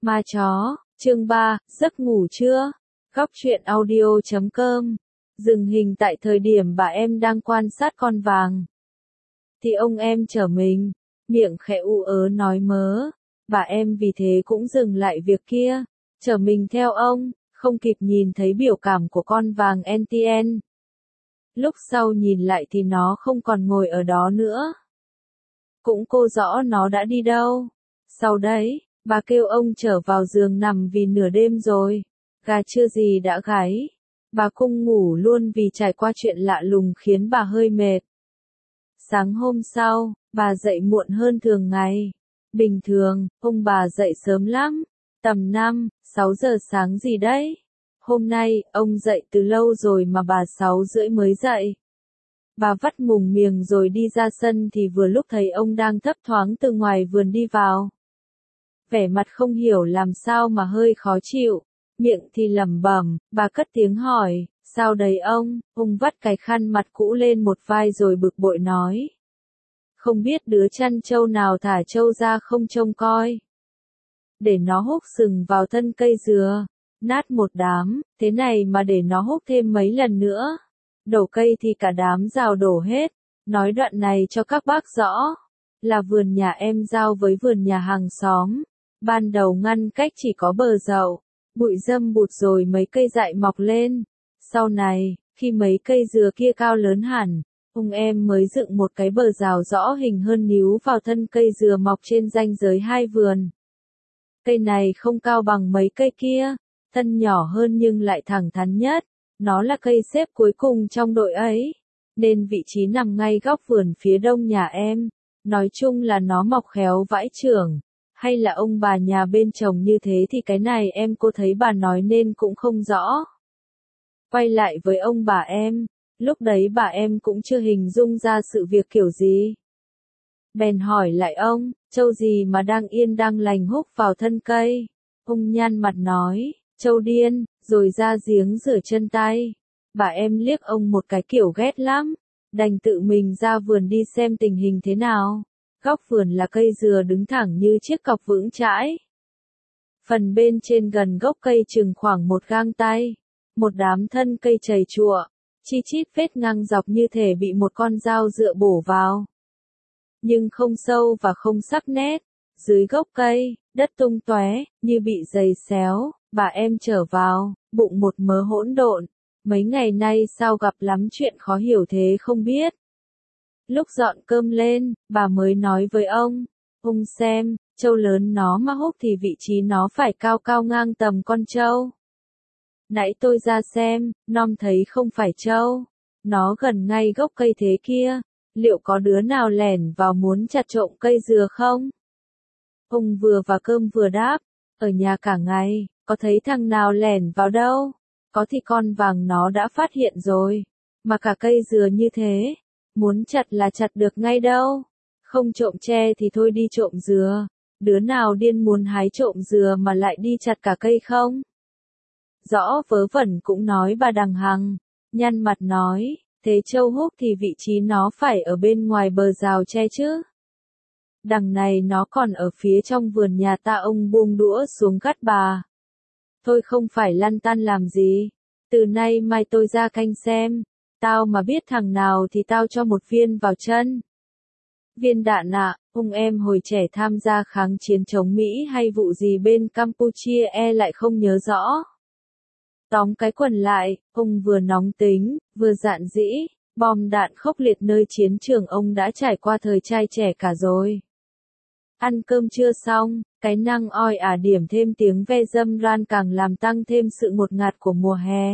Ma chó, chương 3, giấc ngủ trưa. Góc truyện audio.com. Dừng hình tại thời điểm bà em đang quan sát con vàng. Thì ông em chở mình, miệng khẽ u ớ nói mớ. Bà em vì thế cũng dừng lại việc kia, chở mình theo ông, không kịp nhìn thấy biểu cảm của con vàng NTN. Lúc sau nhìn lại thì nó không còn ngồi ở đó nữa. Cũng cô rõ nó đã đi đâu. Sau đấy, bà kêu ông trở vào giường nằm vì nửa đêm rồi. Gà chưa gì đã gáy. Bà cung ngủ luôn vì trải qua chuyện lạ lùng khiến bà hơi mệt. Sáng hôm sau, bà dậy muộn hơn thường ngày. Bình thường, ông bà dậy sớm lắm. Tầm 5, 6 giờ sáng gì đấy. Hôm nay, ông dậy từ lâu rồi mà bà 6 rưỡi mới dậy. Bà vắt mùng miệng rồi đi ra sân thì vừa lúc thấy ông đang thấp thoáng từ ngoài vườn đi vào. Vẻ mặt không hiểu làm sao mà hơi khó chịu, miệng thì lẩm bẩm, bà cất tiếng hỏi, sao đấy ông vắt cái khăn mặt cũ lên một vai rồi bực bội nói. Không biết đứa chăn trâu nào thả trâu ra không trông coi. Để nó húc sừng vào thân cây dừa, nát một đám, thế này mà để nó húc thêm mấy lần nữa. Đổ cây thì cả đám rào đổ hết, nói đoạn này cho các bác rõ, là vườn nhà em giao với vườn nhà hàng xóm. Ban đầu ngăn cách chỉ có bờ dậu, bụi râm bụt rồi mấy cây dại mọc lên. Sau này, khi mấy cây dừa kia cao lớn hẳn, ông em mới dựng một cái bờ rào rõ hình hơn níu vào thân cây dừa mọc trên ranh giới hai vườn. Cây này không cao bằng mấy cây kia, thân nhỏ hơn nhưng lại thẳng thắn nhất. Nó là cây xếp cuối cùng trong đội ấy, nên vị trí nằm ngay góc vườn phía đông nhà em. Nói chung là nó mọc khéo vãi chưởng, hay là ông bà nhà bên chồng như thế thì cái này cô thấy bà nói nên cũng không rõ. Quay lại với ông bà em, lúc đấy bà em cũng chưa hình dung ra sự việc kiểu gì. Bèn hỏi lại ông, trâu gì mà đang yên đang lành húc vào thân cây. Ông nhăn mặt nói, trâu điên, rồi ra giếng rửa chân tay. Bà em liếc ông một cái kiểu ghét lắm, đành tự mình ra vườn đi xem tình hình thế nào. Góc vườn là cây dừa đứng thẳng như chiếc cọc vững chãi. Phần bên trên gần gốc cây chừng khoảng một gang tay. Một đám thân cây chầy chùa, chi chít vết ngang dọc như thể bị một con dao dựa bổ vào. Nhưng không sâu và không sắc nét. Dưới gốc cây, đất tung tóe, như bị giày xéo. Bà em trở vào, bụng một mớ hỗn độn. Mấy ngày nay sao gặp lắm chuyện khó hiểu thế không biết. Lúc dọn cơm lên, bà mới nói với ông xem, trâu lớn nó mà húc thì vị trí nó phải cao cao ngang tầm con trâu. Nãy tôi ra xem, nom thấy không phải trâu, nó gần ngay gốc cây thế kia, liệu có đứa nào lẻn vào muốn chặt trộm cây dừa không? Ông vừa và cơm vừa đáp, ở nhà cả ngày, có thấy thằng nào lẻn vào đâu, có thì con vàng nó đã phát hiện rồi, mà cả cây dừa như thế. Muốn chặt là chặt được ngay đâu. Không trộm tre thì thôi đi trộm dừa. Đứa nào điên muốn hái trộm dừa mà lại đi chặt cả cây không? Rõ vớ vẩn cũng nói bà đằng hằng. Nhăn mặt nói, thế trâu húc thì vị trí nó phải ở bên ngoài bờ rào tre chứ. Đằng này nó còn ở phía trong vườn nhà ta. Ông buông đũa xuống gắt bà. Thôi không phải lăn tăn làm gì. Từ nay mai tôi ra canh xem. Tao mà biết thằng nào thì tao cho một viên vào chân. Viên đạn ạ, ông em hồi trẻ tham gia kháng chiến chống Mỹ hay vụ gì bên Campuchia lại không nhớ rõ. Tóm cái quần lại, ông vừa nóng tính, vừa dạn dĩ, bom đạn khốc liệt nơi chiến trường ông đã trải qua thời trai trẻ cả rồi. Ăn cơm trưa xong, cái năng oi ả điểm thêm tiếng ve dâm ran càng làm tăng thêm sự ngột ngạt của mùa hè.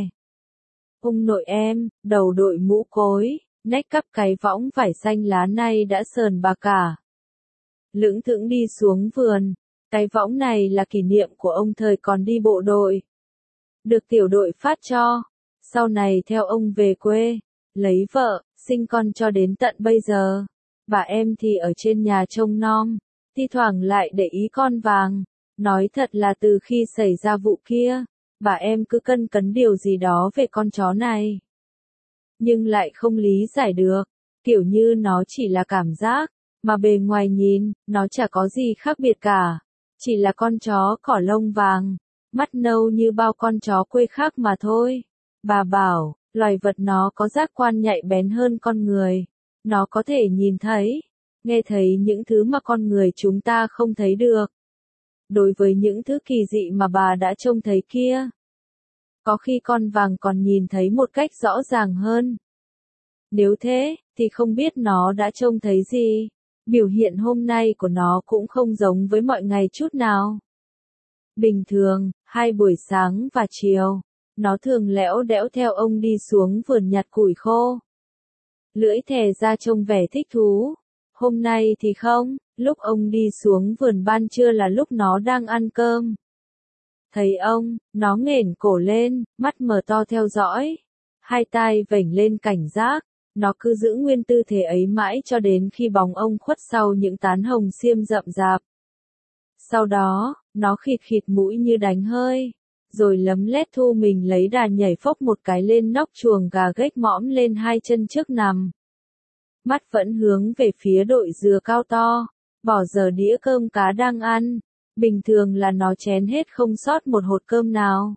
Ông nội em, đầu đội mũ cối, nách cắp cái võng vải xanh lá nay đã sờn bà cả. Lững thững đi xuống vườn, cái võng này là kỷ niệm của ông thời còn đi bộ đội. Được tiểu đội phát cho, sau này theo ông về quê, lấy vợ, sinh con cho đến tận bây giờ. Bà em thì ở trên nhà trông nom, thi thoảng lại để ý con vàng. Nói thật là từ khi xảy ra vụ kia, bà em cứ cân cấn điều gì đó về con chó này. Nhưng lại không lý giải được, kiểu như nó chỉ là cảm giác, mà bề ngoài nhìn, nó chả có gì khác biệt cả. Chỉ là con chó cỏ lông vàng, mắt nâu như bao con chó quê khác mà thôi. Bà bảo, loài vật nó có giác quan nhạy bén hơn con người. Nó có thể nhìn thấy, nghe thấy những thứ mà con người chúng ta không thấy được. Đối với những thứ kỳ dị mà bà đã trông thấy kia, có khi con vàng còn nhìn thấy một cách rõ ràng hơn. Nếu thế, thì không biết nó đã trông thấy gì. Biểu hiện hôm nay của nó cũng không giống với mọi ngày chút nào. Bình thường, 2 buổi sáng và chiều, nó thường lẽo đẽo theo ông đi xuống vườn nhặt củi khô. Lưỡi thè ra trông vẻ thích thú. Hôm nay thì không, lúc ông đi xuống vườn ban trưa là lúc nó đang ăn cơm. Thấy ông, nó nghển cổ lên, mắt mở to theo dõi. 2 tai vểnh lên cảnh giác. Nó cứ giữ nguyên tư thế ấy mãi cho đến khi bóng ông khuất sau những tán hồng xiêm rậm rạp. Sau đó, nó khịt khịt mũi như đánh hơi, rồi lấm lét thu mình lấy đà nhảy phốc một cái lên nóc chuồng gà gếch mõm lên 2 chân trước nằm. Mắt vẫn hướng về phía đội dừa cao to, bỏ dở đĩa cơm cá đang ăn. Bình thường là nó chén hết không sót một hột cơm nào.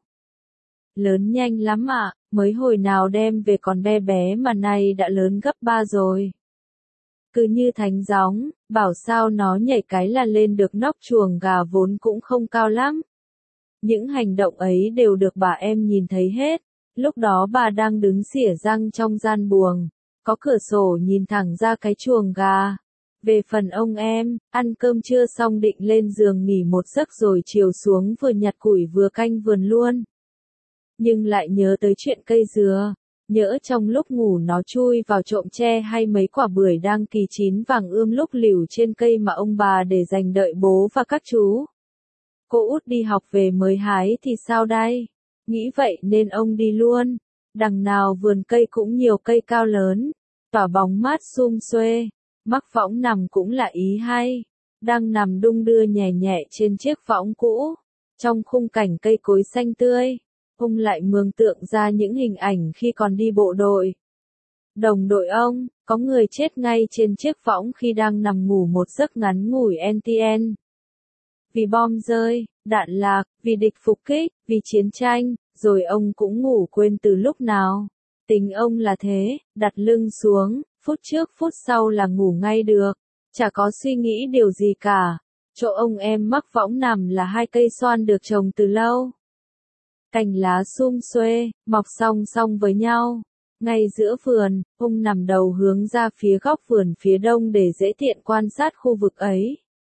Lớn nhanh lắm ạ, mới hồi nào đem về còn bé bé mà nay đã lớn gấp 3 rồi. Cứ như thánh gióng, bảo sao nó nhảy cái là lên được nóc chuồng gà vốn cũng không cao lắm. Những hành động ấy đều được bà em nhìn thấy hết. Lúc đó bà đang đứng xỉa răng trong gian buồng, có cửa sổ nhìn thẳng ra cái chuồng gà. Về phần ông em, ăn cơm trưa xong định lên giường nghỉ một giấc rồi chiều xuống vừa nhặt củi vừa canh vườn luôn. Nhưng lại nhớ tới chuyện cây dừa, nhỡ trong lúc ngủ nó chui vào trộm tre hay mấy quả bưởi đang kỳ chín vàng ươm lúc lỉu trên cây mà ông bà để dành đợi bố và các chú. Cô út đi học về mới hái thì sao đây? Nghĩ vậy nên ông đi luôn. Đằng nào vườn cây cũng nhiều cây cao lớn, tỏa bóng mát sum xuê. Mắc võng nằm cũng là ý hay. Đang nằm đung đưa nhẹ nhẹ trên chiếc võng cũ, trong khung cảnh cây cối xanh tươi. Ông lại mường tượng ra những hình ảnh khi còn đi bộ đội. Đồng đội ông, có người chết ngay trên chiếc võng khi đang nằm ngủ một giấc ngắn ngủi NTN. Vì bom rơi, đạn lạc, vì địch phục kích, vì chiến tranh, rồi ông cũng ngủ quên từ lúc nào. Tính ông là thế, đặt lưng xuống, phút trước phút sau là ngủ ngay được. Chả có suy nghĩ điều gì cả. Chỗ ông em mắc võng nằm là 2 cây xoan được trồng từ lâu. Cành lá sum xuê, mọc song song với nhau. Ngay giữa vườn, ông nằm đầu hướng ra phía góc vườn phía đông để dễ tiện quan sát khu vực ấy.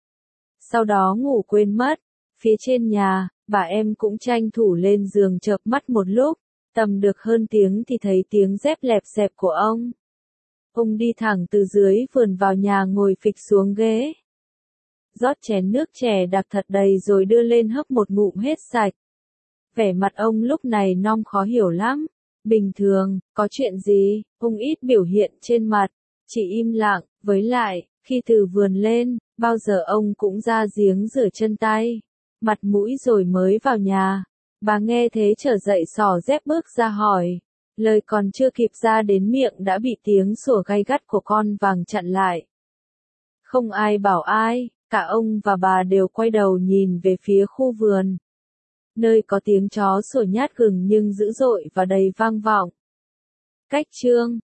Sau đó ngủ quên mất. Phía trên nhà, bà em cũng tranh thủ lên giường chợp mắt một lúc. Tầm được hơn tiếng thì thấy tiếng dép lẹp xẹp của ông. Ông đi thẳng từ dưới vườn vào nhà ngồi phịch xuống ghế. Rót chén nước chè đặc thật đầy rồi đưa lên hấp một ngụm hết sạch. Vẻ mặt ông lúc này non khó hiểu lắm. Bình thường, có chuyện gì, ông ít biểu hiện trên mặt, chỉ im lặng, với lại, khi từ vườn lên, bao giờ ông cũng ra giếng rửa chân tay, mặt mũi rồi mới vào nhà. Bà nghe thế trở dậy xỏ dép bước ra hỏi. Lời còn chưa kịp ra đến miệng đã bị tiếng sủa gay gắt của con vàng chặn lại. Không ai bảo ai, cả ông và bà đều quay đầu nhìn về phía khu vườn. Nơi có tiếng chó sủa nhát gừng nhưng dữ dội và đầy vang vọng. Cách chương